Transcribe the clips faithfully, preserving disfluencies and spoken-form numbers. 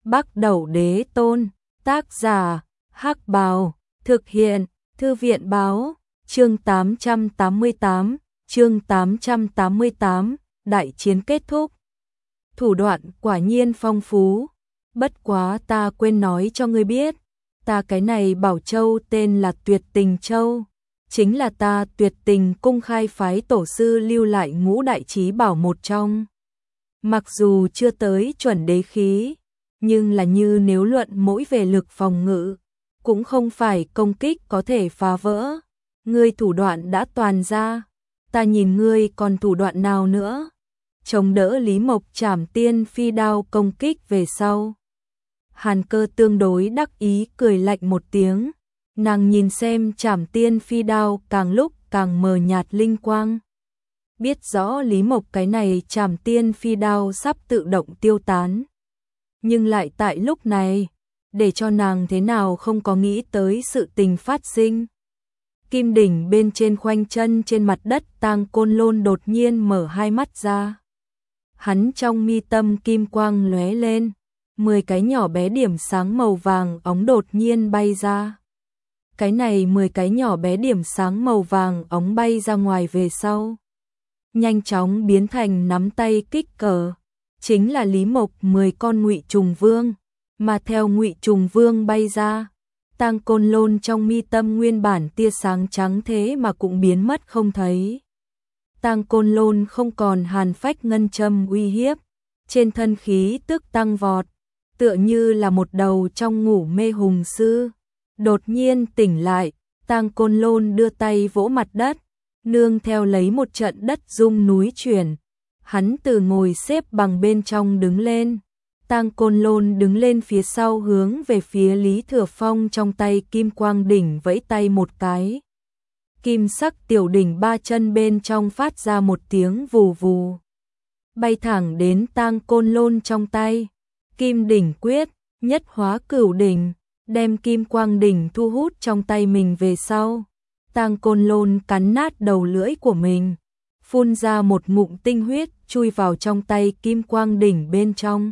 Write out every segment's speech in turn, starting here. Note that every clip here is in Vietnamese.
Bắc Đẩu Đế Tôn, tác giả, Hắc Bào, thực hiện, Thư viện báo, chương tám trăm tám mươi tám, chương tám trăm tám mươi tám, đại chiến kết thúc. Thủ đoạn quả nhiên phong phú, bất quá ta quên nói cho ngươi biết, ta cái này Bảo Châu tên là Tuyệt Tình Châu, chính là ta Tuyệt Tình cung khai phái tổ sư lưu lại ngũ đại chí bảo một trong. Mặc dù chưa tới chuẩn đế khí, nhưng là như nếu luận mỗi về lực phòng ngự, cũng không phải công kích có thể phá vỡ. Ngươi thủ đoạn đã toàn ra, ta nhìn ngươi còn thủ đoạn nào nữa. Chống đỡ Lý Mộc Trảm Tiên Phi đao công kích về sau. Hàn Cơ tương đối đắc ý cười lạnh một tiếng, nàng nhìn xem Trảm Tiên Phi đao càng lúc càng mờ nhạt linh quang. Biết rõ Lý Mộc cái này Trảm Tiên Phi đao sắp tự động tiêu tán. Nhưng lại tại lúc này, để cho nàng thế nào không có nghĩ tới sự tình phát sinh. Kim đỉnh bên trên khoanh chân trên mặt đất Tang Côn Lôn đột nhiên mở hai mắt ra. Hắn trong mi tâm kim quang lóe lên, mười cái nhỏ bé điểm sáng màu vàng óng đột nhiên bay ra. Cái này mười cái nhỏ bé điểm sáng màu vàng óng bay ra ngoài về sau, nhanh chóng biến thành nắm tay kích cờ, chính là Lý Mộc mười con Ngụy Trùng Vương, mà theo Ngụy Trùng Vương bay ra, Tang Côn Lôn trong mi tâm nguyên bản tia sáng trắng thế mà cũng biến mất không thấy. Tang Côn Lôn không còn hàn phách ngân châm uy hiếp, trên thân khí tức tăng vọt, tựa như là một đầu trong ngủ mê hùng sư. Đột nhiên tỉnh lại, Tang Côn Lôn đưa tay vỗ mặt đất, nương theo lấy một trận đất rung núi chuyển. Hắn từ ngồi xếp bằng bên trong đứng lên. Tang Côn Lôn đứng lên phía sau hướng về phía Lý Thừa Phong trong tay kim quang đỉnh vẫy tay một cái. Kim sắc tiểu đỉnh ba chân bên trong phát ra một tiếng vù vù, bay thẳng đến Tang Côn Lôn trong tay. Kim đỉnh quyết, nhất hóa cửu đỉnh, đem kim quang đỉnh thu hút trong tay mình về sau. Tang Côn Lôn cắn nát đầu lưỡi của mình, phun ra một ngụm tinh huyết chui vào trong tay kim quang đỉnh bên trong.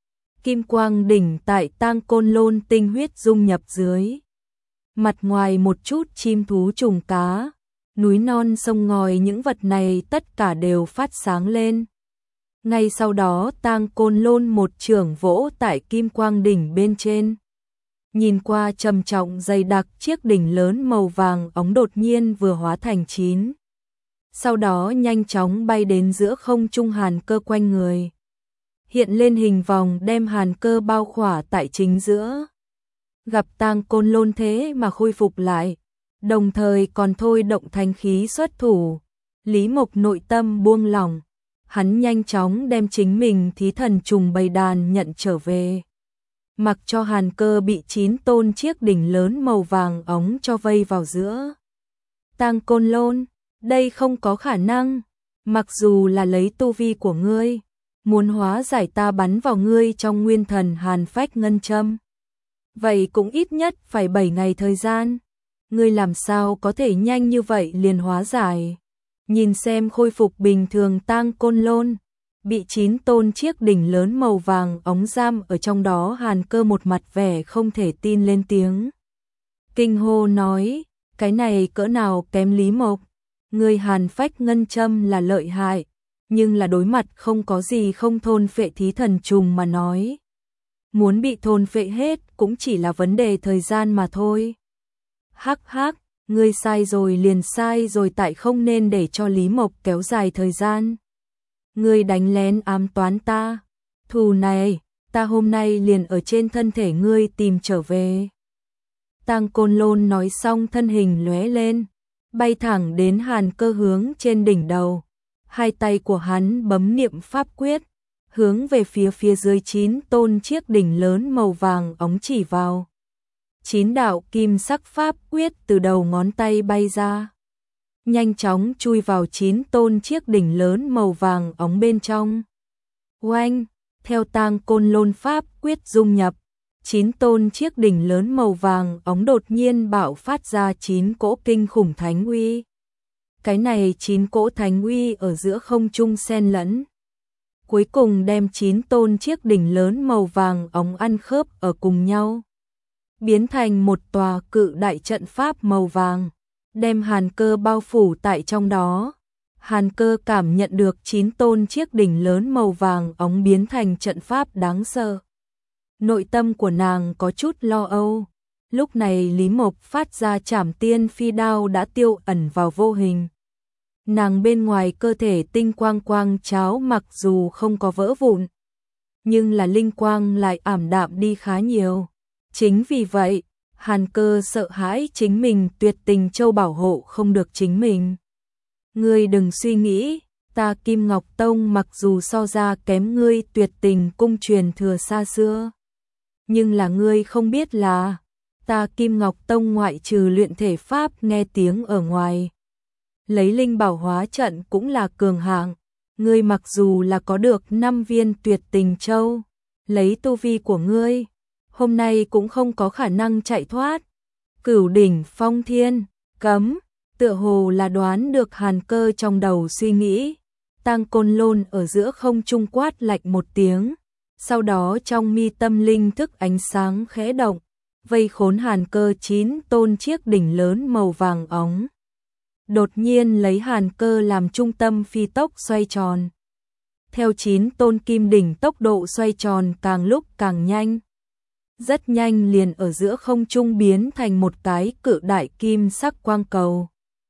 Kim quang đỉnh tại Tang Côn Lôn tinh huyết dung nhập dưới. Mặt ngoài một chút chim thú trùng cá, núi non sông ngòi những vật này tất cả đều phát sáng lên. Ngay sau đó Tang Côn Lôn một chưởng vỗ tại kim quang đỉnh bên trên. Nhìn qua trầm trọng dày đặc chiếc đỉnh lớn màu vàng óng đột nhiên vừa hóa thành chín. Sau đó nhanh chóng bay đến giữa không trung Hàn Cơ quanh người. Hiện lên hình vòng đem Hàn Cơ bao khỏa tại chính giữa. Gặp Tang Côn Lôn thế mà khôi phục lại, đồng thời còn thôi động thanh khí xuất thủ. Lý Mộc nội tâm buông lỏng, hắn nhanh chóng đem chính mình thí thần trùng bầy đàn nhận trở về. Mặc cho Hàn Cơ bị chín tôn chiếc đỉnh lớn màu vàng óng cho vây vào giữa. Tang Côn Lôn, đây không có khả năng, mặc dù là lấy tu vi của ngươi, muốn hóa giải ta bắn vào ngươi trong nguyên thần hàn phách ngân châm, vậy cũng ít nhất phải bảy ngày thời gian. Ngươi làm sao có thể nhanh như vậy liền hóa giải? Nhìn xem khôi phục bình thường Tang Côn Lôn, bị chín tôn chiếc đỉnh lớn màu vàng óng giam ở trong đó, Hàn Cơ một mặt vẻ không thể tin lên tiếng. Kinh hô nói, cái này cỡ nào kém Lý Mộc, người hàn phách ngân châm là lợi hại, nhưng là đối mặt không có gì không thôn phệ thí thần trùng mà nói. Muốn bị thôn phệ hết cũng chỉ là vấn đề thời gian mà thôi. Hắc hắc, ngươi sai rồi liền sai rồi, tại không nên để cho Lý Mộc kéo dài thời gian. Ngươi đánh lén ám toán ta, thù này, ta hôm nay liền ở trên thân thể ngươi tìm trở về. Tang Côn Lôn nói xong thân hình lóe lên, bay thẳng đến Hàn Cơ hướng trên đỉnh đầu. Hai tay của hắn bấm niệm pháp quyết, hướng về phía phía dưới chín tôn chiếc đỉnh lớn màu vàng óng chỉ vào. Chín đạo kim sắc pháp quyết từ đầu ngón tay bay ra, nhanh chóng chui vào chín tôn chiếc đỉnh lớn màu vàng óng bên trong. Oanh, theo Tang Côn Lôn pháp quyết dung nhập, chín tôn chiếc đỉnh lớn màu vàng óng đột nhiên bạo phát ra chín cỗ kinh khủng thánh uy. Cái này chín cỗ thánh uy ở giữa không trung xen lẫn, cuối cùng đem chín tôn chiếc đỉnh lớn màu vàng óng ăn khớp ở cùng nhau, biến thành một tòa cự đại trận pháp màu vàng, đem Hàn Cơ bao phủ tại trong đó. Hàn Cơ cảm nhận được chín tôn chiếc đỉnh lớn màu vàng óng biến thành trận pháp đáng sợ. Nội tâm của nàng có chút lo âu. Lúc này Lý Mộc phát ra Trảm Tiên Phi đao đã tiêu ẩn vào vô hình. Nàng bên ngoài cơ thể tinh quang quang cháo mặc dù không có vỡ vụn, nhưng là linh quang lại ảm đạm đi khá nhiều. Chính vì vậy, Hàn Cơ sợ hãi chính mình Tuyệt Tình Châu bảo hộ không được chính mình. Ngươi đừng suy nghĩ, ta Kim Ngọc Tông mặc dù so ra kém ngươi Tuyệt Tình cung truyền thừa xa xưa, nhưng là ngươi không biết là ta Kim Ngọc Tông ngoại trừ luyện thể pháp nghe tiếng ở ngoài, lấy linh bảo hóa trận cũng là cường hạng. Ngươi mặc dù là có được năm viên Tuyệt Tình Châu, lấy tu vi của ngươi, hôm nay cũng không có khả năng chạy thoát. Cửu đỉnh phong thiên, cấm, tựa hồ là đoán được Hàn Cơ trong đầu suy nghĩ. Tang Côn Lôn ở giữa không trung quát lạnh một tiếng, sau đó trong mi tâm linh thức ánh sáng khẽ động, vây khốn Hàn Cơ chín tôn chiếc đỉnh lớn màu vàng óng. Đột nhiên lấy Hàn Cơ làm trung tâm phi tốc xoay tròn. Theo chín tôn kim đỉnh tốc độ xoay tròn càng lúc càng nhanh. Rất nhanh liền ở giữa không trung biến thành một cái cự đại kim sắc quang cầu.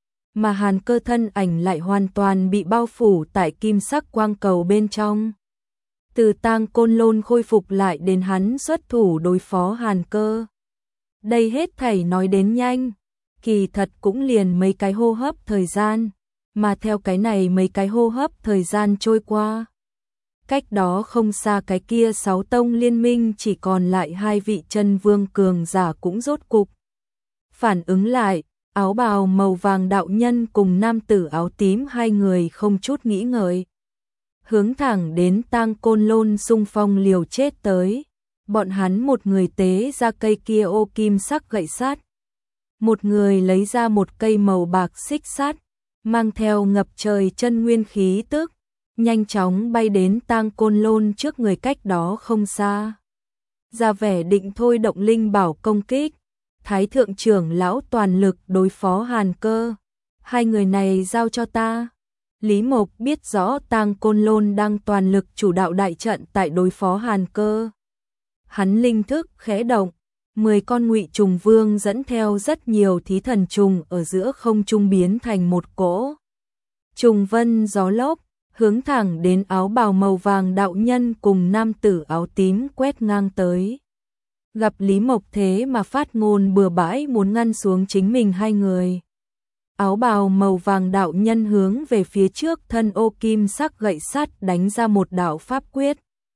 Mà Hàn Cơ thân ảnh lại hoàn toàn bị bao phủ tại kim sắc quang cầu bên trong. Từ Tang Côn Lôn khôi phục lại đến hắn xuất thủ đối phó Hàn Cơ. Đây hết thảy nói đến nhanh, kỳ thật cũng liền mấy cái hô hấp thời gian, mà theo cái này mấy cái hô hấp thời gian trôi qua. Cách đó không xa cái kia sáu tông liên minh chỉ còn lại hai vị chân vương cường giả cũng rốt cục phản ứng lại, áo bào màu vàng đạo nhân cùng nam tử áo tím hai người không chút nghĩ ngợi, hướng thẳng đến Tang Côn Lôn xung phong liều chết tới. Bọn hắn một người tế ra cây kia ô kim sắc gậy sắt, một người lấy ra một cây màu bạc xích sắt, mang theo ngập trời chân nguyên khí tức, nhanh chóng bay đến Tang Côn Lôn trước người cách đó không xa. Ra vẻ định thôi động linh bảo công kích, Thái thượng trưởng lão toàn lực đối phó Hàn Cơ. Hai người này giao cho ta. Lý Mộc biết rõ Tang Côn Lôn đang toàn lực chủ đạo đại trận tại đối phó Hàn Cơ. Hắn linh thức khẽ động, mười con ngụy trùng vương dẫn theo rất nhiều thí thần trùng ở giữa không trung biến thành một cỗ trùng vân gió lốc, hướng thẳng đến áo bào màu vàng đạo nhân cùng nam tử áo tím quét ngang tới. Gặp Lý Mộc thế mà phát ngôn bừa bãi muốn ngăn xuống chính mình hai người. Áo bào màu vàng đạo nhân hướng về phía trước thân ô kim sắc gậy sắt đánh ra một đạo pháp quyết.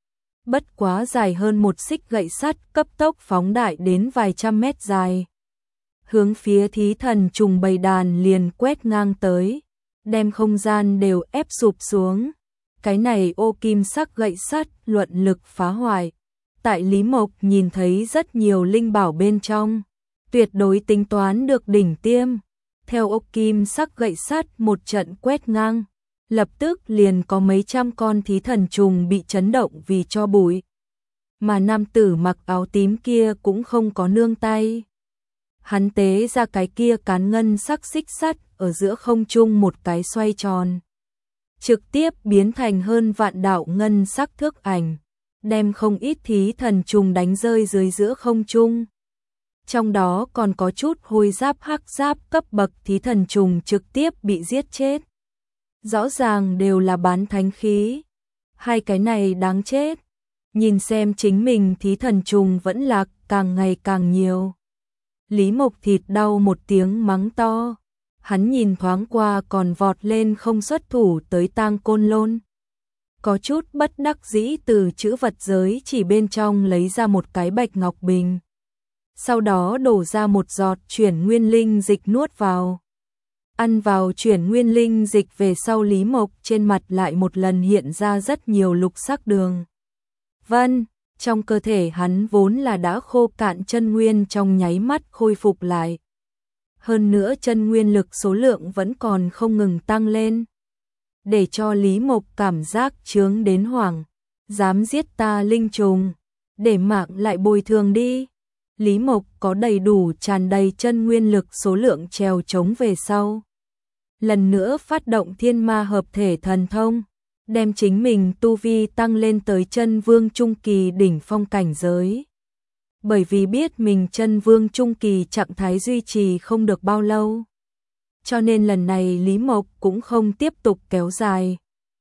Bất quá dài hơn một xích gậy sắt cấp tốc phóng đại đến vài trăm mét dài. Hướng phía thí thần trùng bầy đàn liền quét ngang tới, đem không gian đều ép sụp xuống. Cái này ô kim sắc gậy sắt luận lực phá hoại. Tại Lý Mộc nhìn thấy rất nhiều linh bảo bên trong, tuyệt đối tính toán được đỉnh tiêm. Theo ô kim sắc gậy sắt một trận quét ngang, lập tức liền có mấy trăm con thí thần trùng bị chấn động vì cho bụi. Mà nam tử mặc áo tím kia cũng không có nương tay. Hắn tế ra cái kia cán ngân sắc xích sắt ở giữa không trung một cái xoay tròn, trực tiếp biến thành hơn vạn đạo ngân sắc thước ảnh, đem không ít thí thần trùng đánh rơi dưới giữa không trung. Trong đó còn có chút hôi giáp hắc giáp cấp bậc thí thần trùng trực tiếp bị giết chết. Rõ ràng đều là bán thánh khí. Hai cái này đáng chết. Nhìn xem chính mình thí thần trùng vẫn là càng ngày càng nhiều. Lý Mộc thịt đau một tiếng mắng to. Hắn nhìn thoáng qua còn vọt lên không xuất thủ tới Tang Côn Lôn. Có chút bất đắc dĩ từ chữ vật giới chỉ bên trong lấy ra một cái bạch ngọc bình. Sau đó đổ ra một giọt chuyển nguyên linh dịch nuốt vào. Ăn vào chuyển nguyên linh dịch về sau Lý Mộc trên mặt lại một lần hiện ra rất nhiều lục sắc đường. Vân, trong cơ thể hắn vốn là đã khô cạn chân nguyên trong nháy mắt khôi phục lại. Hơn nữa chân nguyên lực số lượng vẫn còn không ngừng tăng lên. để cho Lý Mộc cảm giác chướng đến hoảng, dám giết ta linh trùng, để mạng lại bồi thường đi. Lý Mộc có đầy đủ tràn đầy chân nguyên lực số lượng trèo trống về sau. Lần nữa phát động thiên ma hợp thể thần thông, đem chính mình tu vi tăng lên tới chân vương trung kỳ đỉnh phong cảnh giới. Bởi vì biết mình chân vương trung kỳ trạng thái duy trì không được bao lâu, cho nên lần này Lý Mộc cũng không tiếp tục kéo dài.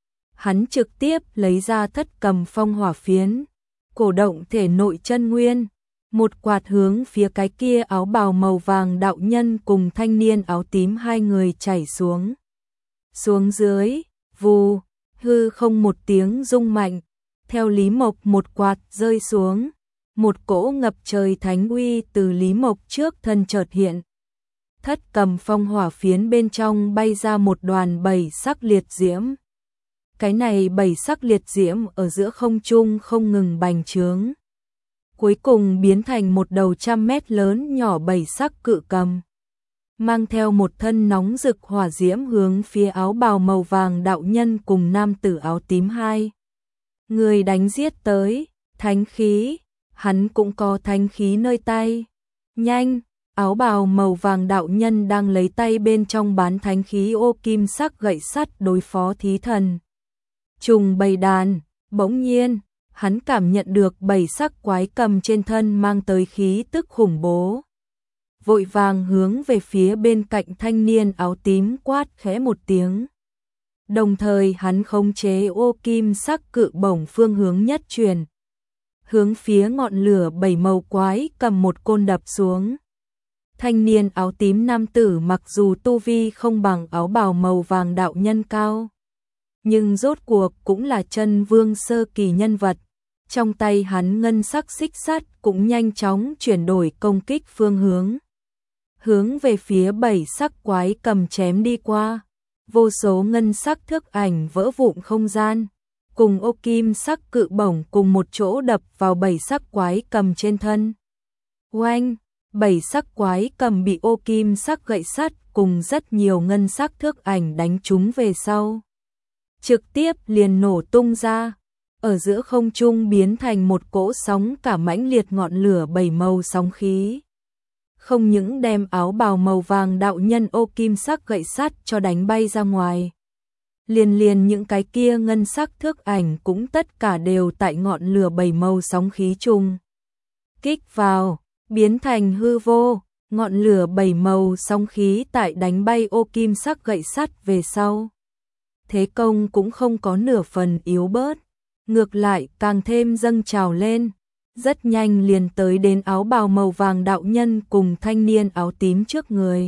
Hắn trực tiếp lấy ra thất cầm phong hỏa phiến, cổ động thể nội chân nguyên, một quạt hướng phía cái kia áo bào màu vàng đạo nhân cùng thanh niên áo tím hai người chảy xuống. Xuống dưới, vù, hư không một tiếng rung mạnh, theo Lý Mộc một quạt rơi xuống, một cỗ ngập trời thánh uy từ Lý Mộc trước thân chợt hiện. Thất cầm phong hỏa phiến bên trong bay ra một đoàn bảy sắc liệt diễm. Cái này bảy sắc liệt diễm ở giữa không trung không ngừng bành trướng, cuối cùng biến thành một đầu trăm mét lớn nhỏ bảy sắc cự cầm, mang theo một thân nóng rực hỏa diễm hướng phía áo bào màu vàng đạo nhân cùng nam tử áo tím hai người đánh giết tới. Thánh khí, hắn cũng có thánh khí nơi tay. Nhanh, áo bào màu vàng đạo nhân đang lấy tay bên trong bán thánh khí ô kim sắc gậy sắt đối phó thí thần trùng bầy đàn. Bỗng nhiên, hắn cảm nhận được bảy sắc quái cầm trên thân mang tới khí tức khủng bố, vội vàng hướng về phía bên cạnh thanh niên áo tím quát khẽ một tiếng. Đồng thời hắn khống chế ô kim sắc cự bổng phương hướng nhất truyền, hướng phía ngọn lửa bảy màu quái cầm một côn đập xuống. Thanh niên áo tím nam tử mặc dù tu vi không bằng áo bào màu vàng đạo nhân cao, nhưng rốt cuộc cũng là chân vương sơ kỳ nhân vật. Trong tay hắn ngân sắc xích sắt cũng nhanh chóng chuyển đổi công kích phương hướng, hướng về phía bảy sắc quái cầm chém đi qua. Vô số ngân sắc thước ảnh vỡ vụn không gian, cùng ô kim sắc cự bổng cùng một chỗ đập vào bảy sắc quái cầm trên thân. Oanh, bảy sắc quái cầm bị ô kim sắc gậy sắt cùng rất nhiều ngân sắc thước ảnh đánh trúng về sau, trực tiếp liền nổ tung ra, ở giữa không trung biến thành một cỗ sóng cả mãnh liệt ngọn lửa bảy màu sóng khí. Không những đem áo bào màu vàng đạo nhân ô kim sắc gậy sắt cho đánh bay ra ngoài, liền liền những cái kia ngân sắc thước ảnh cũng tất cả đều tại ngọn lửa bảy màu sóng khí trùng kích vào, biến thành hư vô. Ngọn lửa bảy màu sóng khí tại đánh bay ô kim sắc gậy sắt về sau, thế công cũng không có nửa phần yếu bớt, ngược lại càng thêm dâng trào lên, rất nhanh liền tới đến áo bào màu vàng đạo nhân cùng thanh niên áo tím trước người,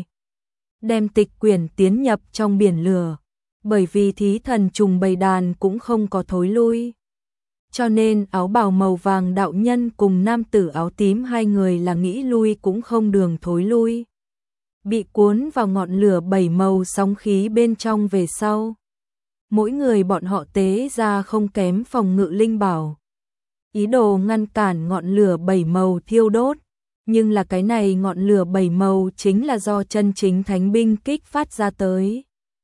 đem tịch quyển tiến nhập trong biển lửa. Bởi vì thí thần trùng bầy đàn cũng không có thối lui, cho nên áo bào màu vàng đạo nhân cùng nam tử áo tím hai người là nghĩ lui cũng không đường thối lui, bị cuốn vào ngọn lửa bảy màu sóng khí bên trong về sau. Mỗi người bọn họ tế ra không kém phòng ngự linh bảo, ý đồ ngăn cản ngọn lửa bảy màu thiêu đốt, nhưng là cái này ngọn lửa bảy màu chính là do chân chính thánh binh kích phát ra tới.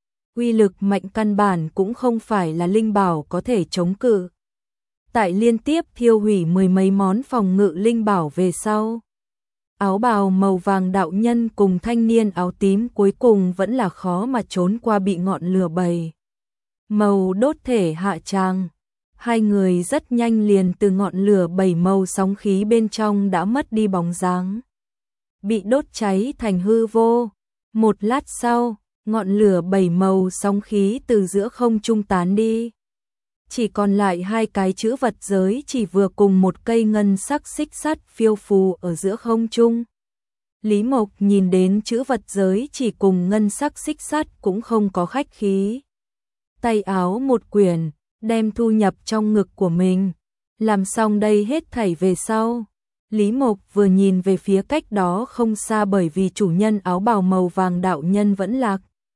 Uy lực mạnh căn bản cũng không phải là linh bảo có thể chống cự. Tại liên tiếp thiêu hủy mười mấy món phòng ngự linh bảo về sau, áo bào màu vàng đạo nhân cùng thanh niên áo tím cuối cùng vẫn là khó mà trốn qua bị ngọn lửa bảy màu đốt thể hạ tràng. Hai người rất nhanh liền từ ngọn lửa bảy màu sóng khí bên trong đã mất đi bóng dáng, bị đốt cháy thành hư vô. Một lát sau, ngọn lửa bảy màu sóng khí từ giữa không trung tán đi, chỉ còn lại hai cái chữ vật giới chỉ vừa cùng một cây ngân sắc xích sắt phiêu phù ở giữa không trung. Lý Mộc nhìn đến chữ vật giới chỉ cùng ngân sắc xích sắt cũng không có khách khí, tay áo một quyển, đem thu nhập trong ngực của mình. Làm xong đây hết thảy về sau, Lý Mộc vừa nhìn về phía cách đó không xa, bởi vì chủ nhân áo bào màu vàng đạo nhân vẫn lạc,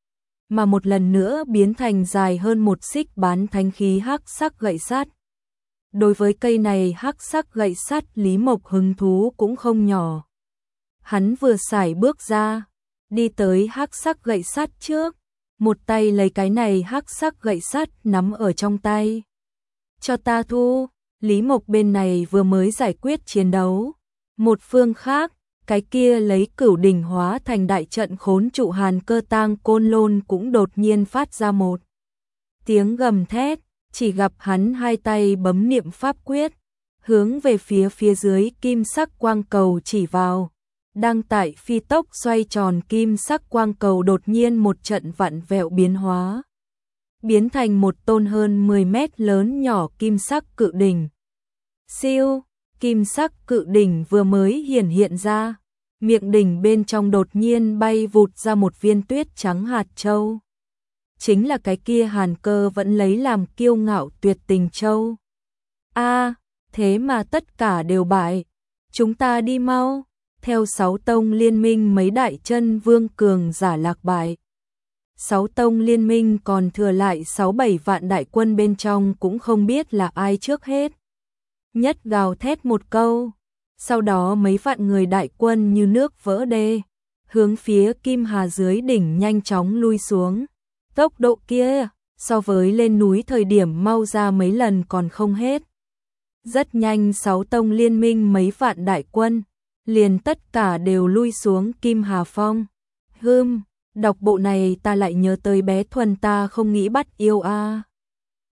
mà một lần nữa biến thành dài hơn một xích bán thánh khí hắc sắc gậy sắt. Đối với cây này hắc sắc gậy sắt, Lý Mộc hứng thú cũng không nhỏ. Hắn vừa sải bước ra, đi tới hắc sắc gậy sắt trước, một tay lấy cái này hắc sắc gậy sắt nắm ở trong tay. Cho ta thu, Lý Mộc bên này vừa mới giải quyết chiến đấu. Một phương khác, cái kia lấy cửu đỉnh hóa thành đại trận khốn trụ Hàn Cơ Tang Côn Lôn cũng đột nhiên phát ra một tiếng gầm thét, chỉ gặp hắn hai tay bấm niệm pháp quyết, hướng về phía phía dưới kim sắc quang cầu chỉ vào. Đang tại phi tốc xoay tròn kim sắc quang cầu đột nhiên một trận vặn vẹo biến hóa, biến thành một tôn hơn mười mét lớn nhỏ kim sắc cự đỉnh. Siêu, kim sắc cự đỉnh vừa mới hiển hiện ra, miệng đỉnh bên trong đột nhiên bay vụt ra một viên tuyết trắng hạt châu. Chính là cái kia Hàn Cơ vẫn lấy làm kiêu ngạo tuyệt tình châu. A, thế mà tất cả đều bại. Chúng ta đi mau. Theo sáu tông liên minh mấy đại chân vương cường giả lạc bại. Sáu tông liên minh còn thừa lại sáu bảy vạn đại quân bên trong cũng không biết là ai trước hết. Nhất gào thét một câu. Sau đó mấy vạn người đại quân như nước vỡ đê, hướng phía Kim Hà dưới đỉnh nhanh chóng lui xuống. Tốc độ kia, so với lên núi thời điểm mau ra mấy lần còn không hết. Rất nhanh sáu tông liên minh mấy vạn đại quân, liền tất cả đều lui xuống Kim Hà Phong. Hừm, đọc bộ này ta lại nhớ tới bé Thuần ta không nghĩ bắt yêu a.